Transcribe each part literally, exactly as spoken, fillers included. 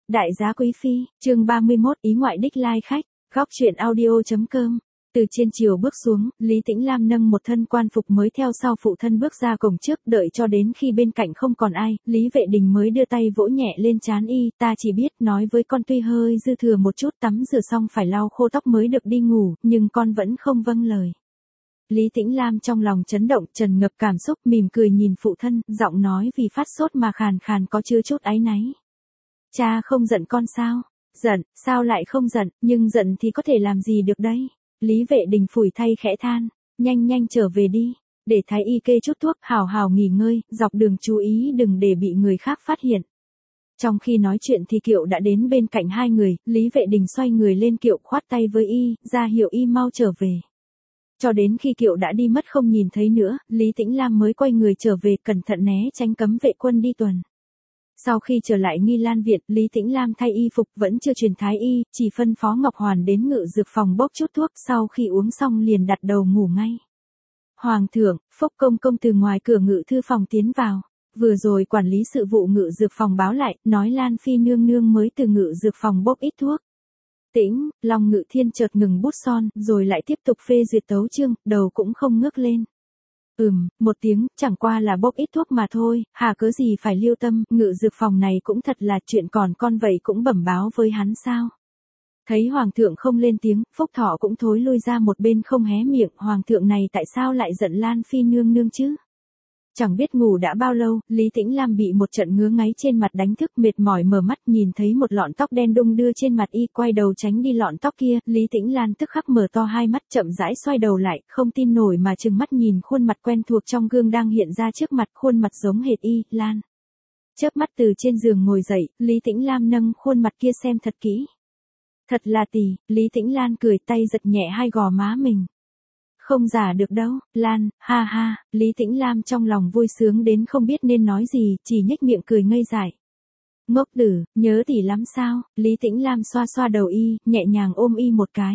Đại giá quý phi, chương ba mươi mốt, ý ngoại đích lai khách, góc truyện audio.com. Từ trên chiều bước xuống, Lý Tĩnh Lam nâng một thân quan phục mới theo sau phụ thân bước ra cổng trước, đợi cho đến khi bên cạnh không còn ai, Lý Vệ Đình mới đưa tay vỗ nhẹ lên trán y, ta chỉ biết nói với con tuy hơi dư thừa một chút, tắm rửa xong phải lau khô tóc mới được đi ngủ, nhưng con vẫn không vâng lời. Lý Tĩnh Lam trong lòng chấn động, tràn ngập cảm xúc, mỉm cười nhìn phụ thân, giọng nói vì phát sốt mà khàn khàn có chứa chút áy náy. Cha không giận con sao? Giận, sao lại không giận, nhưng giận thì có thể làm gì được đấy. Lý Vệ Đình phủi thay khẽ than, nhanh nhanh trở về đi, để thái y kê chút thuốc, hào hào nghỉ ngơi, dọc đường chú ý đừng để bị người khác phát hiện. Trong khi nói chuyện thì Kiệu đã đến bên cạnh hai người, Lý Vệ Đình xoay người lên Kiệu khoát tay với y, ra hiệu y mau trở về. Cho đến khi Kiệu đã đi mất không nhìn thấy nữa, Lý Tĩnh Lam mới quay người trở về, cẩn thận né tránh cấm vệ quân đi tuần. Sau khi trở lại Nghi Lan viện, Lý Tĩnh Lam thay y phục vẫn chưa truyền thái y, chỉ phân phó Ngọc Hoàn đến ngự dược phòng bốc chút thuốc, sau khi uống xong liền đặt đầu ngủ ngay. Hoàng thượng, Phúc công công từ ngoài cửa ngự thư phòng tiến vào. Vừa rồi quản lý sự vụ ngự dược phòng báo lại, nói Lan Phi nương nương mới từ ngự dược phòng bốc ít thuốc. Tĩnh, Long Ngự Thiên chợt ngừng bút son, rồi lại tiếp tục phê duyệt tấu chương, đầu cũng không ngước lên. Ừm, một tiếng, chẳng qua là bốc ít thuốc mà thôi, hà cớ gì phải lưu tâm, ngự dược phòng này cũng thật là chuyện, còn con vậy cũng bẩm báo với hắn sao. Thấy hoàng thượng không lên tiếng, Phúc Thọ cũng thối lui ra một bên không hé miệng, hoàng thượng này tại sao lại giận Lan Phi nương nương chứ? Chẳng biết ngủ đã bao lâu, Lý Tĩnh Lam bị một trận ngứa ngáy trên mặt đánh thức, mệt mỏi mở mắt nhìn thấy một lọn tóc đen đung đưa trên mặt y, quay đầu tránh đi lọn tóc kia, Lý Tĩnh Lam tức khắc mở to hai mắt, chậm rãi xoay đầu lại, không tin nổi mà trừng mắt nhìn khuôn mặt quen thuộc trong gương đang hiện ra trước mặt, khuôn mặt giống hệt y, Lan. Chớp mắt từ trên giường ngồi dậy, Lý Tĩnh Lam nâng khuôn mặt kia xem thật kỹ. Thật là tỷ, Lý Tĩnh Lan cười, tay giật nhẹ hai gò má mình. Không giả được đâu, Lan, ha ha, Lý Tĩnh Lam trong lòng vui sướng đến không biết nên nói gì, chỉ nhếch miệng cười ngây dại. Ngốc tử, nhớ tỷ lắm sao? Lý Tĩnh Lam xoa xoa đầu y, nhẹ nhàng ôm y một cái.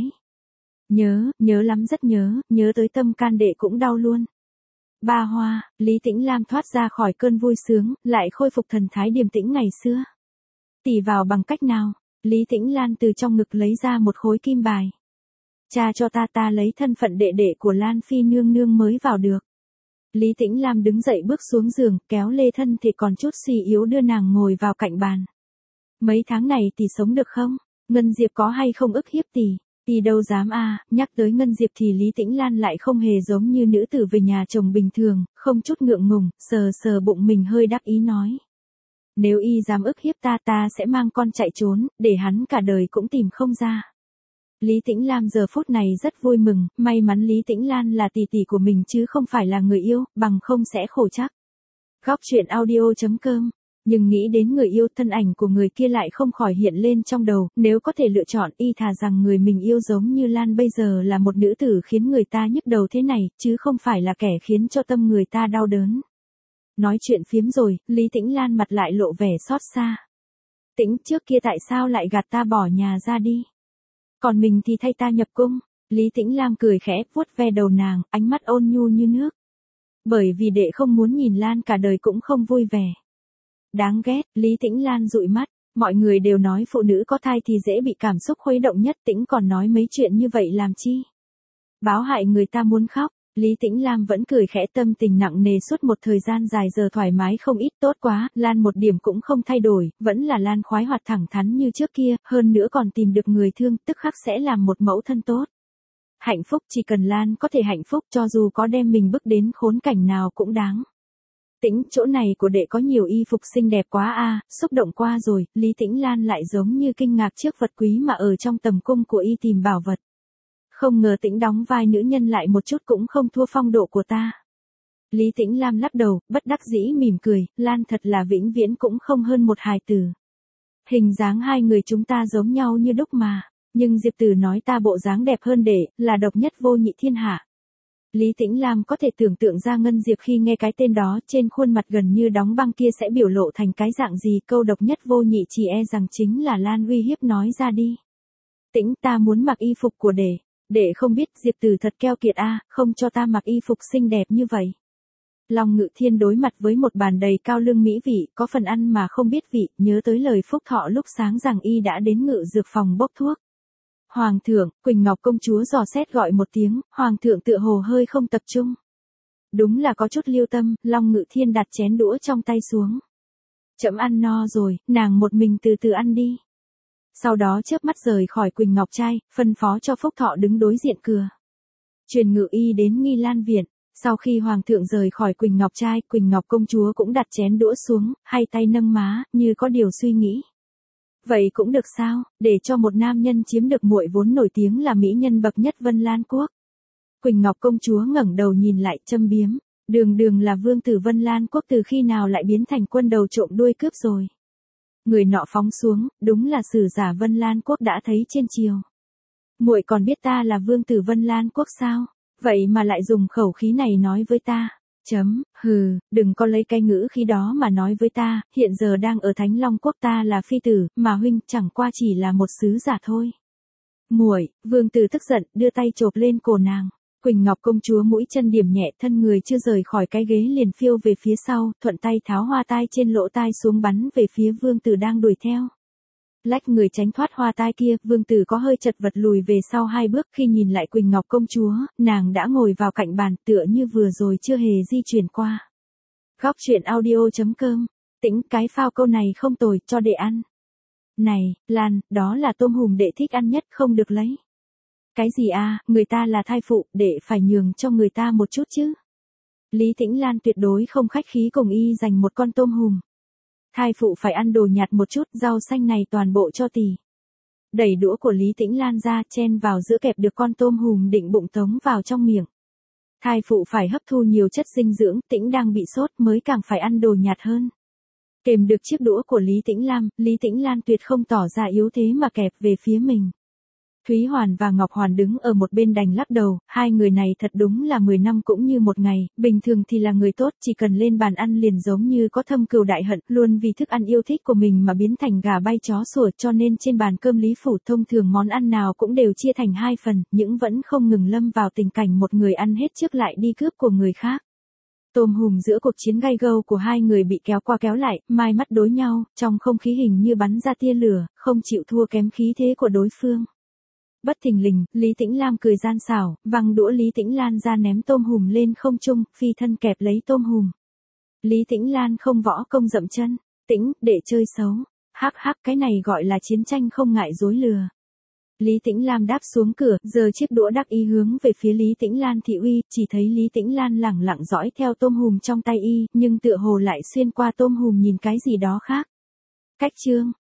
Nhớ, nhớ lắm, rất nhớ, nhớ tới tâm can đệ cũng đau luôn. Ba Hoa, Lý Tĩnh Lam thoát ra khỏi cơn vui sướng, lại khôi phục thần thái điềm tĩnh ngày xưa. Tỷ vào bằng cách nào? Lý Tĩnh Lan từ trong ngực lấy ra một khối kim bài. Cha cho ta, ta lấy thân phận đệ đệ của Lan Phi nương nương mới vào được. Lý Tĩnh Lam đứng dậy bước xuống giường, kéo lê thân thì còn chút suy yếu đưa nàng ngồi vào cạnh bàn. Mấy tháng này tỷ sống được không? Ngân Diệp có hay không ức hiếp tỷ? Tỷ đâu dám à, nhắc tới Ngân Diệp thì Lý Tĩnh Lan lại không hề giống như nữ tử về nhà chồng bình thường, không chút ngượng ngùng, sờ sờ bụng mình hơi đắc ý nói. Nếu y dám ức hiếp ta, ta sẽ mang con chạy trốn, để hắn cả đời cũng tìm không ra. Lý Tĩnh Lam giờ phút này rất vui mừng, may mắn Lý Tĩnh Lan là tỷ tỷ của mình chứ không phải là người yêu, bằng không sẽ khổ chắc. Góc truyện audio.com. Nhưng nghĩ đến người yêu, thân ảnh của người kia lại không khỏi hiện lên trong đầu, nếu có thể lựa chọn, y thà rằng người mình yêu giống như Lan bây giờ là một nữ tử khiến người ta nhức đầu thế này, chứ không phải là kẻ khiến cho tâm người ta đau đớn. Nói chuyện phiếm rồi, Lý Tĩnh Lan mặt lại lộ vẻ xót xa. Tĩnh, trước kia tại sao lại gạt ta bỏ nhà ra đi? Còn mình thì thay ta nhập cung. Lý Tĩnh Lam cười khẽ, vuốt ve đầu nàng, ánh mắt ôn nhu như nước. Bởi vì đệ không muốn nhìn Lan cả đời cũng không vui vẻ. Đáng ghét, Lý Tĩnh Lan dụi mắt, mọi người đều nói phụ nữ có thai thì dễ bị cảm xúc khuấy động nhất, Tĩnh còn nói mấy chuyện như vậy làm chi? Báo hại người ta muốn khóc. Lý Tĩnh Lam vẫn cười khẽ, tâm tình nặng nề suốt một thời gian dài giờ thoải mái không ít, tốt quá, Lan một điểm cũng không thay đổi, vẫn là Lan khoái hoạt thẳng thắn như trước kia, hơn nữa còn tìm được người thương, tức khắc sẽ làm một mẫu thân tốt. Hạnh phúc, chỉ cần Lan có thể hạnh phúc, cho dù có đem mình bước đến khốn cảnh nào cũng đáng. Tĩnh, chỗ này của đệ có nhiều y phục xinh đẹp quá a, xúc động qua rồi, Lý Tĩnh Lan lại giống như kinh ngạc trước vật quý mà ở trong tầm cung của y tìm bảo vật. Không ngờ Tĩnh đóng vai nữ nhân lại một chút cũng không thua phong độ của ta. Lý Tĩnh Lam lắc đầu, bất đắc dĩ mỉm cười, Lan thật là vĩnh viễn cũng không hơn một hài tử. Hình dáng hai người chúng ta giống nhau như đúc mà, nhưng Diệp Tử nói ta bộ dáng đẹp hơn đệ, là độc nhất vô nhị thiên hạ. Lý Tĩnh Lam có thể tưởng tượng ra Ngân Diệp khi nghe cái tên đó, trên khuôn mặt gần như đóng băng kia sẽ biểu lộ thành cái dạng gì, câu độc nhất vô nhị chỉ e rằng chính là Lan uy hiếp nói ra đi. Tĩnh, ta muốn mặc y phục của đệ. Đệ không biết Diệp Tử thật keo kiệt a, không cho ta mặc y phục xinh đẹp như vậy. Long Ngự Thiên đối mặt với một bàn đầy cao lương mỹ vị, có phần ăn mà không biết vị, nhớ tới lời Phúc Thọ lúc sáng rằng y đã đến ngự dược phòng bốc thuốc. Hoàng thượng, Quỳnh Ngọc công chúa dò xét gọi một tiếng, Hoàng thượng tựa hồ hơi không tập trung. Đúng là có chút lưu tâm, Long Ngự Thiên đặt chén đũa trong tay xuống. Trẫm ăn no rồi, nàng một mình từ từ ăn đi. Sau đó chớp mắt rời khỏi Quỳnh Ngọc trai, phân phó cho Phúc Thọ đứng đối diện cửa. Truyền ngự y đến Nghi Lan viện. Sau khi Hoàng thượng rời khỏi Quỳnh Ngọc trai, Quỳnh Ngọc công chúa cũng đặt chén đũa xuống, hai tay nâng má, như có điều suy nghĩ. Vậy cũng được sao, để cho một nam nhân chiếm được muội vốn nổi tiếng là mỹ nhân bậc nhất Vân Lan quốc. Quỳnh Ngọc công chúa ngẩng đầu nhìn lại châm biếm, đường đường là vương tử Vân Lan quốc từ khi nào lại biến thành quân đầu trộm đuôi cướp rồi. Người nọ phóng xuống, đúng là sử giả Vân Lan quốc đã thấy trên triều. Muội còn biết ta là vương tử Vân Lan quốc sao? Vậy mà lại dùng khẩu khí này nói với ta. Chấm, hừ, đừng có lấy cái ngữ khí đó mà nói với ta, hiện giờ đang ở Thánh Long quốc ta là phi tử, mà huynh chẳng qua chỉ là một sứ giả thôi. Muội, vương tử tức giận, đưa tay chộp lên cổ nàng. Quỳnh Ngọc công chúa mũi chân điểm nhẹ, thân người chưa rời khỏi cái ghế liền phiêu về phía sau, thuận tay tháo hoa tai trên lỗ tai xuống bắn về phía vương tử đang đuổi theo. Lách người tránh thoát hoa tai kia, vương tử có hơi chật vật lùi về sau hai bước, khi nhìn lại Quỳnh Ngọc công chúa, nàng đã ngồi vào cạnh bàn tựa như vừa rồi chưa hề di chuyển qua. Góc truyện audio chấm com, Tĩnh, cái phao câu này không tồi, cho đệ ăn. Này, Lan, đó là tôm hùm đệ thích ăn nhất, không được lấy. Cái gì à, người ta là thai phụ, đệ phải nhường cho người ta một chút chứ. Lý Tĩnh Lan tuyệt đối không khách khí cùng y dành một con tôm hùm. Thai phụ phải ăn đồ nhạt một chút, rau xanh này toàn bộ cho tỷ. Đẩy đũa của Lý Tĩnh Lan ra, chen vào giữa kẹp được con tôm hùm định bụng tống vào trong miệng. Thai phụ phải hấp thu nhiều chất dinh dưỡng, Tĩnh đang bị sốt mới càng phải ăn đồ nhạt hơn. Kèm được chiếc đũa của Lý Tĩnh Lam, Lý Tĩnh Lan tuyệt không tỏ ra yếu thế mà kẹp về phía mình. Thúy Hoàn và Ngọc Hoàn đứng ở một bên đành lắc đầu, hai người này thật đúng là mười năm cũng như một ngày, bình thường thì là người tốt, chỉ cần lên bàn ăn liền giống như có thâm cừu đại hận, luôn vì thức ăn yêu thích của mình mà biến thành gà bay chó sủa, cho nên trên bàn cơm Lý phủ thông thường món ăn nào cũng đều chia thành hai phần, nhưng vẫn không ngừng lâm vào tình cảnh một người ăn hết trước lại đi cướp của người khác. Tôm hùm giữa cuộc chiến gay gâu của hai người bị kéo qua kéo lại, mai mắt đối nhau, trong không khí hình như bắn ra tia lửa, không chịu thua kém khí thế của đối phương. Bất thình lình, Lý Tĩnh Lam cười gian xảo, văng đũa Lý Tĩnh Lan ra ném tôm hùm lên không trung, phi thân kẹp lấy tôm hùm. Lý Tĩnh Lan không võ công dậm chân, Tĩnh, để chơi xấu. Hắc hắc, cái này gọi là chiến tranh không ngại dối lừa. Lý Tĩnh Lam đáp xuống cửa, giơ chiếc đũa đắc ý hướng về phía Lý Tĩnh Lan thị uy, chỉ thấy Lý Tĩnh Lan lẳng lặng dõi theo tôm hùm trong tay y, nhưng tựa hồ lại xuyên qua tôm hùm nhìn cái gì đó khác. Cách chương